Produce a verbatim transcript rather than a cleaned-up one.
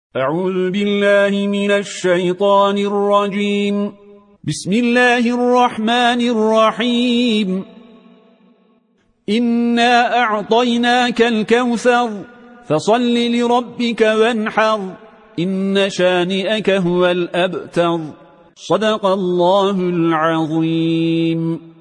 أعوذ بالله من الشيطان الرجيم. بسم الله الرحمن الرحيم. إنا أعطيناك الكوثر فصل لربك وانحر إن شانئك هو الأبتر. صدق الله العظيم.